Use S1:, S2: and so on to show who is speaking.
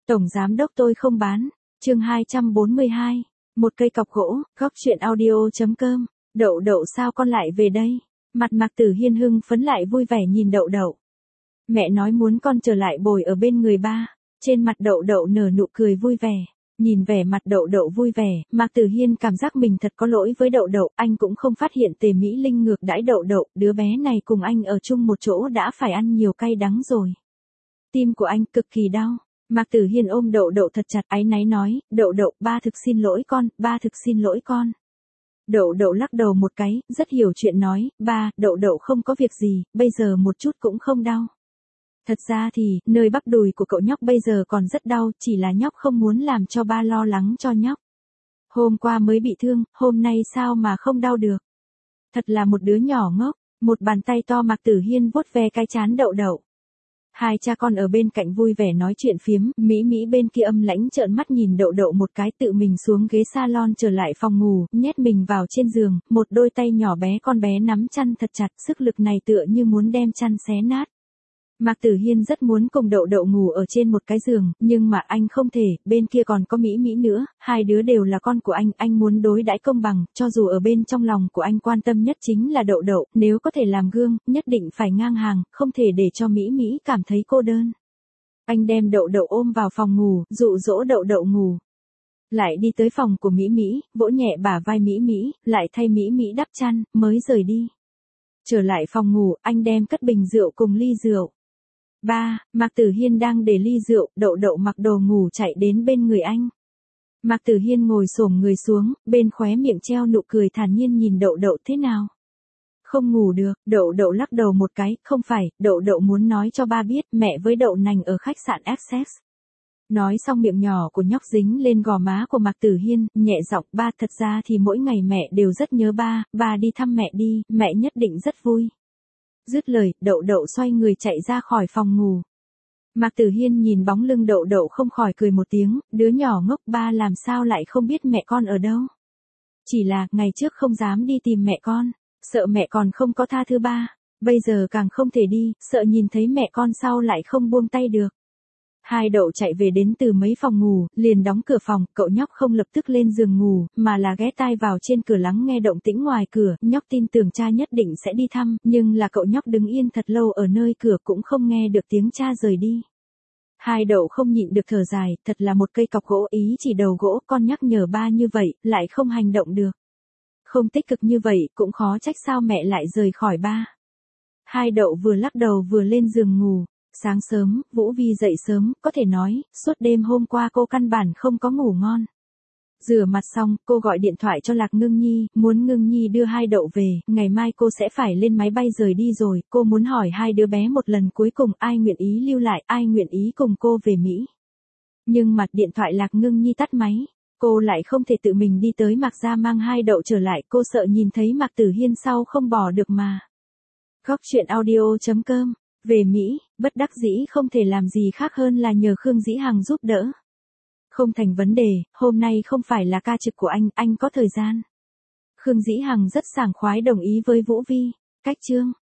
S1: Tổng giám đốc tôi không bán. Chương 242. Một cây cọc gỗ, góc chuyện audio.com. Đậu đậu sao con lại về đây? Mặt Mạc Tử Hiên hưng phấn lại vui vẻ nhìn đậu đậu. Mẹ nói muốn con trở lại bồi ở bên người ba. Trên mặt đậu đậu nở nụ cười vui vẻ. Nhìn vẻ mặt đậu đậu vui vẻ, Mạc Tử Hiên cảm giác mình thật có lỗi với đậu đậu. Anh cũng không phát hiện Tề Mỹ Linh ngược đãi đậu đậu. Đứa bé này cùng anh ở chung một chỗ đã phải ăn nhiều cay đắng rồi. Tim của anh cực kỳ đau. Mạc Tử Hiên ôm đậu đậu thật chặt, áy náy nói, đậu đậu, ba thực xin lỗi con, ba thực xin lỗi con. Đậu đậu lắc đầu một cái, rất hiểu chuyện nói, ba, đậu đậu không có việc gì, bây giờ một chút cũng không đau. Thật ra thì, nơi bắp đùi của cậu nhóc bây giờ còn rất đau, chỉ là nhóc không muốn làm cho ba lo lắng cho nhóc. Hôm qua mới bị thương, hôm nay sao mà không đau được. Thật là một đứa nhỏ ngốc, một bàn tay to Mạc Tử Hiên vuốt ve cái trán đậu đậu. Hai cha con ở bên cạnh vui vẻ nói chuyện phiếm, Mỹ Mỹ bên kia âm lãnh trợn mắt nhìn đậu đậu một cái, tự mình xuống ghế salon trở lại phòng ngủ, nhét mình vào trên giường, một đôi tay nhỏ bé con bé nắm chăn thật chặt, sức lực này tựa như muốn đem chăn xé nát. Mạc Tử Hiên rất muốn cùng đậu đậu ngủ ở trên một cái giường, nhưng mà anh không thể, bên kia còn có Mỹ Mỹ nữa, hai đứa đều là con của anh muốn đối đãi công bằng, cho dù ở bên trong lòng của anh quan tâm nhất chính là đậu đậu, nếu có thể làm gương, nhất định phải ngang hàng, không thể để cho Mỹ Mỹ cảm thấy cô đơn. Anh đem đậu đậu ôm vào phòng ngủ, dụ dỗ đậu đậu ngủ. Lại đi tới phòng của Mỹ Mỹ, vỗ nhẹ bả vai Mỹ Mỹ, lại thay Mỹ Mỹ đắp chăn, mới rời đi. Trở lại phòng ngủ, anh đem cất bình rượu cùng ly rượu. Ba, Mạc Tử Hiên đang để ly rượu, đậu đậu mặc đồ ngủ chạy đến bên người anh. Mạc Tử Hiên ngồi xổm người xuống, bên khóe miệng treo nụ cười thản nhiên nhìn đậu đậu thế nào. Không ngủ được, đậu đậu lắc đầu một cái, không phải, đậu đậu muốn nói cho ba biết mẹ với đậu nành ở khách sạn Access. Nói xong miệng nhỏ của nhóc dính lên gò má của Mạc Tử Hiên, nhẹ giọng, ba thật ra thì mỗi ngày mẹ đều rất nhớ ba đi thăm mẹ đi, mẹ nhất định rất vui. Dứt lời, đậu đậu xoay người chạy ra khỏi phòng ngủ. Mạc Tử Hiên nhìn bóng lưng đậu đậu không khỏi cười một tiếng, đứa nhỏ ngốc, ba làm sao lại không biết mẹ con ở đâu. Chỉ là, ngày trước không dám đi tìm mẹ con, sợ mẹ còn không có tha thứ ba, bây giờ càng không thể đi, sợ nhìn thấy mẹ con sau lại không buông tay được. Hai đậu chạy về đến từ mấy phòng ngủ, liền đóng cửa phòng, cậu nhóc không lập tức lên giường ngủ, mà là ghé tai vào trên cửa lắng nghe động tĩnh ngoài cửa, nhóc tin tưởng cha nhất định sẽ đi thăm, nhưng là cậu nhóc đứng yên thật lâu ở nơi cửa cũng không nghe được tiếng cha rời đi. Hai đậu không nhịn được thở dài, thật là một cây cọc gỗ ý chỉ đầu gỗ, con nhắc nhở ba như vậy, lại không hành động được. Không tích cực như vậy, cũng khó trách sao mẹ lại rời khỏi ba. Hai đậu vừa lắc đầu vừa lên giường ngủ. Sáng sớm, Vũ Vi dậy sớm, có thể nói, suốt đêm hôm qua cô căn bản không có ngủ ngon. Rửa mặt xong, cô gọi điện thoại cho Lạc Ngưng Nhi, muốn Ngưng Nhi đưa hai đậu về, ngày mai cô sẽ phải lên máy bay rời đi rồi, cô muốn hỏi hai đứa bé một lần cuối cùng ai nguyện ý lưu lại, ai nguyện ý cùng cô về Mỹ. Nhưng mặt điện thoại Lạc Ngưng Nhi tắt máy, cô lại không thể tự mình đi tới Mạc gia mang hai đậu trở lại, cô sợ nhìn thấy Mạc Tử Hiên sau không bỏ được mà. Góc chuyện audio.com. Về Mỹ, bất đắc dĩ không thể làm gì khác hơn là nhờ Khương Dĩ Hằng giúp đỡ. Không thành vấn đề, hôm nay không phải là ca trực của anh có thời gian. Khương Dĩ Hằng rất sảng khoái đồng ý với Vũ Vi. Cách chương.